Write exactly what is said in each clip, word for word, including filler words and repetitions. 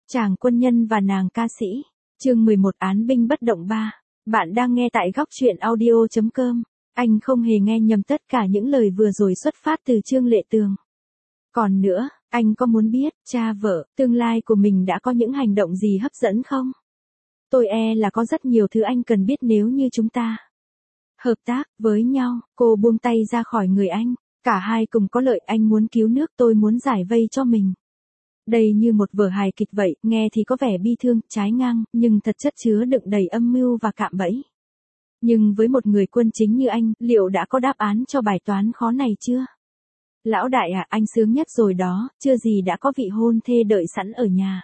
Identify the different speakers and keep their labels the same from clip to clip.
Speaker 1: Chàng quân nhân và nàng ca sĩ. Chương mười một Án binh bất động ba. Bạn đang nghe tại góc truyện audio chấm com. Anh không hề nghe nhầm tất cả những lời vừa rồi xuất phát từ Trương Lệ Tường. Còn nữa, anh có muốn biết, cha vợ, tương lai của mình đã có những hành động gì hấp dẫn không? Tôi e là có rất nhiều thứ anh cần biết nếu như chúng ta hợp tác với nhau. Cô buông tay ra khỏi người anh. Cả hai cùng có lợi, anh muốn cứu nước, tôi muốn giải vây cho mình. Đây như một vở hài kịch vậy, nghe thì có vẻ bi thương, trái ngang, nhưng thật chất chứa đựng đầy âm mưu và cạm bẫy. Nhưng với một người quân chính như anh, liệu đã có đáp án cho bài toán khó này chưa? Lão đại à, anh sướng nhất rồi đó, chưa gì đã có vị hôn thê đợi sẵn ở nhà.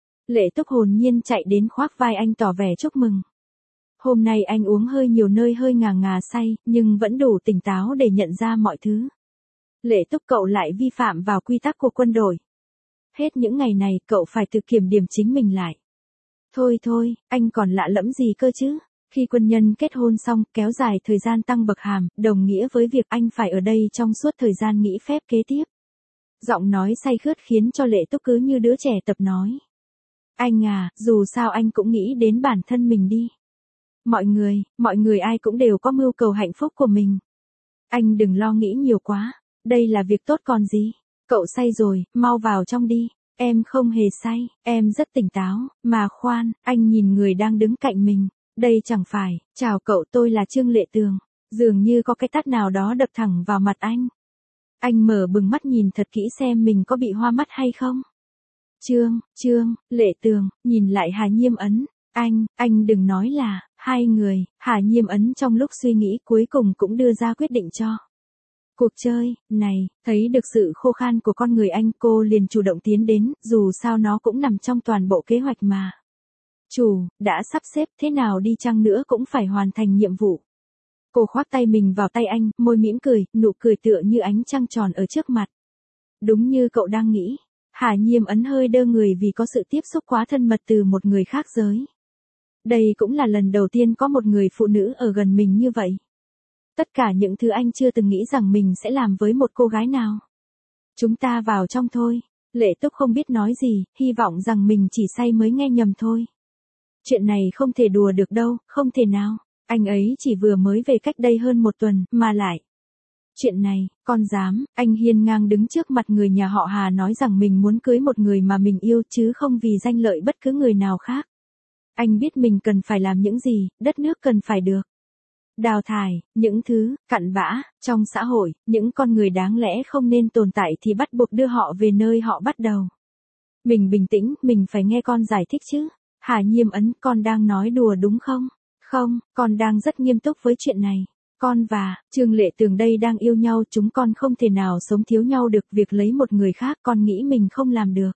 Speaker 1: Lệ Túc hồn nhiên chạy đến khoác vai anh tỏ vẻ chúc mừng. Hôm nay anh uống hơi nhiều nơi hơi ngà ngà say, nhưng vẫn đủ tỉnh táo để nhận ra mọi thứ. Lệ Túc, cậu lại vi phạm vào quy tắc của quân đội. Hết những ngày này, cậu phải tự kiểm điểm chính mình lại. Thôi thôi, anh còn lạ lẫm gì cơ chứ? Khi quân nhân kết hôn xong, kéo dài thời gian tăng bậc hàm, đồng nghĩa với việc anh phải ở đây trong suốt thời gian nghỉ phép kế tiếp. Giọng nói say khướt khiến cho Lệ Túc cứ như đứa trẻ tập nói. Anh à, dù sao anh cũng nghĩ đến bản thân mình đi. Mọi người, mọi người ai cũng đều có mưu cầu hạnh phúc của mình. Anh đừng lo nghĩ nhiều quá, đây là việc tốt còn gì. Cậu say rồi, mau vào trong đi. Em không hề say, em rất tỉnh táo, mà khoan, anh nhìn người đang đứng cạnh mình. Đây chẳng phải, chào cậu, tôi là Trương Lệ Tường. Dường như có cái tát nào đó đập thẳng vào mặt anh. Anh mở bừng mắt nhìn thật kỹ xem mình có bị hoa mắt hay không. Trương, Trương, Lệ Tường, nhìn lại Hà Nhiêm Ấn. Anh, anh đừng nói là, hai người, Hà Nhiêm Ấn trong lúc suy nghĩ cuối cùng cũng đưa ra quyết định cho. Cuộc chơi này, thấy được sự khô khan của con người anh, cô liền chủ động tiến đến, dù sao nó cũng nằm trong toàn bộ kế hoạch mà. Chủ, đã sắp xếp, thế nào đi chăng nữa cũng phải hoàn thành nhiệm vụ. Cô khoác tay mình vào tay anh, môi mỉm cười, nụ cười tựa như ánh trăng tròn ở trước mặt. Đúng như cậu đang nghĩ. Hà Nhiêm Ấn hơi đơ người vì có sự tiếp xúc quá thân mật từ một người khác giới. Đây cũng là lần đầu tiên có một người phụ nữ ở gần mình như vậy. Tất cả những thứ anh chưa từng nghĩ rằng mình sẽ làm với một cô gái nào. Chúng ta vào trong thôi. Lệ Túc không biết nói gì, hy vọng rằng mình chỉ say mới nghe nhầm thôi. Chuyện này không thể đùa được đâu, không thể nào. Anh ấy chỉ vừa mới về cách đây hơn một tuần, mà lại. Chuyện này, con dám, anh hiên ngang đứng trước mặt người nhà họ Hà nói rằng mình muốn cưới một người mà mình yêu chứ không vì danh lợi bất cứ người nào khác. Anh biết mình cần phải làm những gì, đất nước cần phải được đào thải, những thứ, cặn bã, trong xã hội, những con người đáng lẽ không nên tồn tại thì bắt buộc đưa họ về nơi họ bắt đầu. Mình bình tĩnh, mình phải nghe con giải thích chứ. Hà Nhiêm Ấn, con đang nói đùa đúng không? Không, con đang rất nghiêm túc với chuyện này. Con và Trương Lệ Tường đây đang yêu nhau, chúng con không thể nào sống thiếu nhau được, việc lấy một người khác con nghĩ mình không làm được.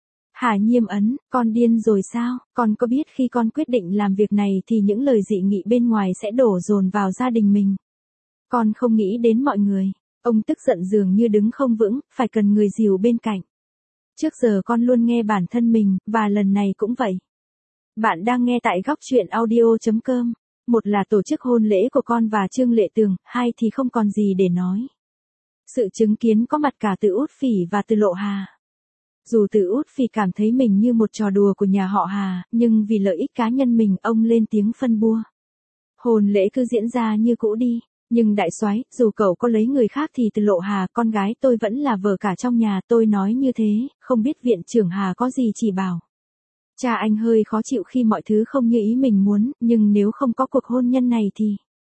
Speaker 1: Hà Nhiêm Ấn, con điên rồi sao? Con có biết khi con quyết định làm việc này thì những lời dị nghị bên ngoài sẽ đổ dồn vào gia đình mình. Con không nghĩ đến mọi người. Ông tức giận dường như đứng không vững, phải cần người dìu bên cạnh. Trước giờ con luôn nghe bản thân mình, và lần này cũng vậy. Bạn đang nghe tại góc truyện audio chấm com. Một là tổ chức hôn lễ của con và Trương Lệ Tường, hai thì không còn gì để nói. Sự chứng kiến có mặt cả Từ Út Phỉ và Từ Lộ Hà. Dù Từ Út Phỉ cảm thấy mình như một trò đùa của nhà họ Hà, nhưng vì lợi ích cá nhân mình, ông lên tiếng phân bua. Hôn lễ cứ diễn ra như cũ đi, nhưng đại soái, dù cậu có lấy người khác thì Từ Lộ Hà, con gái tôi vẫn là vợ cả trong nhà, tôi nói như thế, không biết viện trưởng Hà có gì chỉ bảo. Cha anh hơi khó chịu khi mọi thứ không như ý mình muốn, nhưng nếu không có cuộc hôn nhân này thì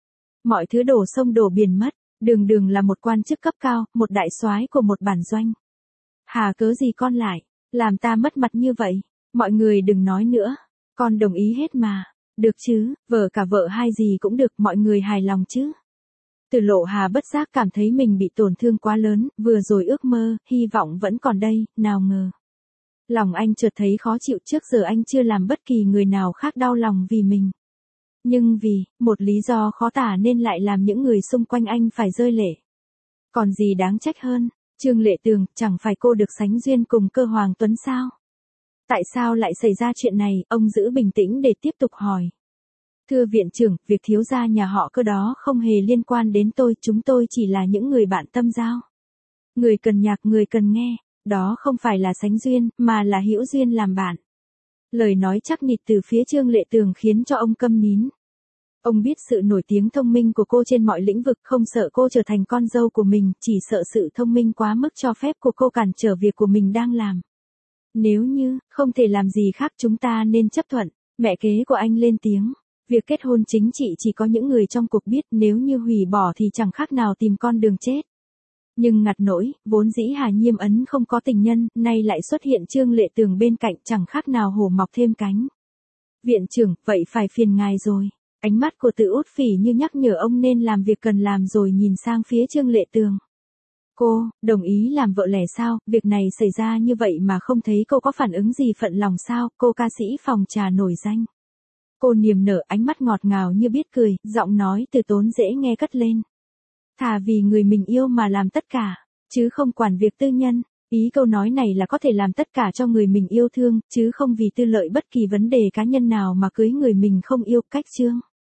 Speaker 1: mọi thứ đổ sông đổ biển mất. Đường Đường là một quan chức cấp cao, một đại soái của một bản doanh. Hà, cớ gì con lại làm ta mất mặt như vậy? Mọi người đừng nói nữa, con đồng ý hết mà. Được chứ, vợ cả vợ hai gì cũng được, mọi người hài lòng chứ. Từ Lộ Hà bất giác cảm thấy mình bị tổn thương quá lớn, vừa rồi ước mơ, hy vọng vẫn còn đây, nào ngờ. Lòng anh chợt thấy khó chịu, trước giờ anh chưa làm bất kỳ người nào khác đau lòng vì mình. Nhưng vì một lý do khó tả nên lại làm những người xung quanh anh phải rơi lệ. Còn gì đáng trách hơn, Trương Lệ Tường, chẳng phải cô được sánh duyên cùng Cơ Hoàng Tuấn sao? Tại sao lại xảy ra chuyện này? Ông giữ bình tĩnh để tiếp tục hỏi. Thưa viện trưởng, việc thiếu gia nhà họ Cơ đó không hề liên quan đến tôi, chúng tôi chỉ là những người bạn tâm giao. Người cần nhạc, người cần nghe. Đó không phải là sánh duyên, mà là hữu duyên làm bạn. Lời nói chắc nịch từ phía Trương Lệ Tường khiến cho ông câm nín. Ông biết sự nổi tiếng thông minh của cô trên mọi lĩnh vực, không sợ cô trở thành con dâu của mình, chỉ sợ sự thông minh quá mức cho phép của cô cản trở việc của mình đang làm. Nếu như, không thể làm gì khác chúng ta nên chấp thuận, mẹ kế của anh lên tiếng. Việc kết hôn chính trị chỉ có những người trong cuộc biết, nếu như hủy bỏ thì chẳng khác nào tìm con đường chết. Nhưng ngặt nỗi, vốn dĩ Hà Nhiêm Ấn không có tình nhân, nay lại xuất hiện Trương Lệ Tường bên cạnh, chẳng khác nào hổ mọc thêm cánh. Viện trưởng, vậy phải phiền ngài rồi. Ánh mắt của Từ Út Phỉ như nhắc nhở ông nên làm việc cần làm rồi nhìn sang phía Trương Lệ Tường. Cô, đồng ý làm vợ lẽ sao, việc này xảy ra như vậy mà không thấy cô có phản ứng gì phận lòng sao, cô ca sĩ phòng trà nổi danh. Cô niềm nở, ánh mắt ngọt ngào như biết cười, giọng nói từ tốn dễ nghe cất lên. Thà vì người mình yêu mà làm tất cả, chứ không quản việc tư nhân. Ý câu nói này là có thể làm tất cả cho người mình yêu thương, chứ không vì tư lợi bất kỳ vấn đề cá nhân nào mà cưới người mình không yêu. Cách chương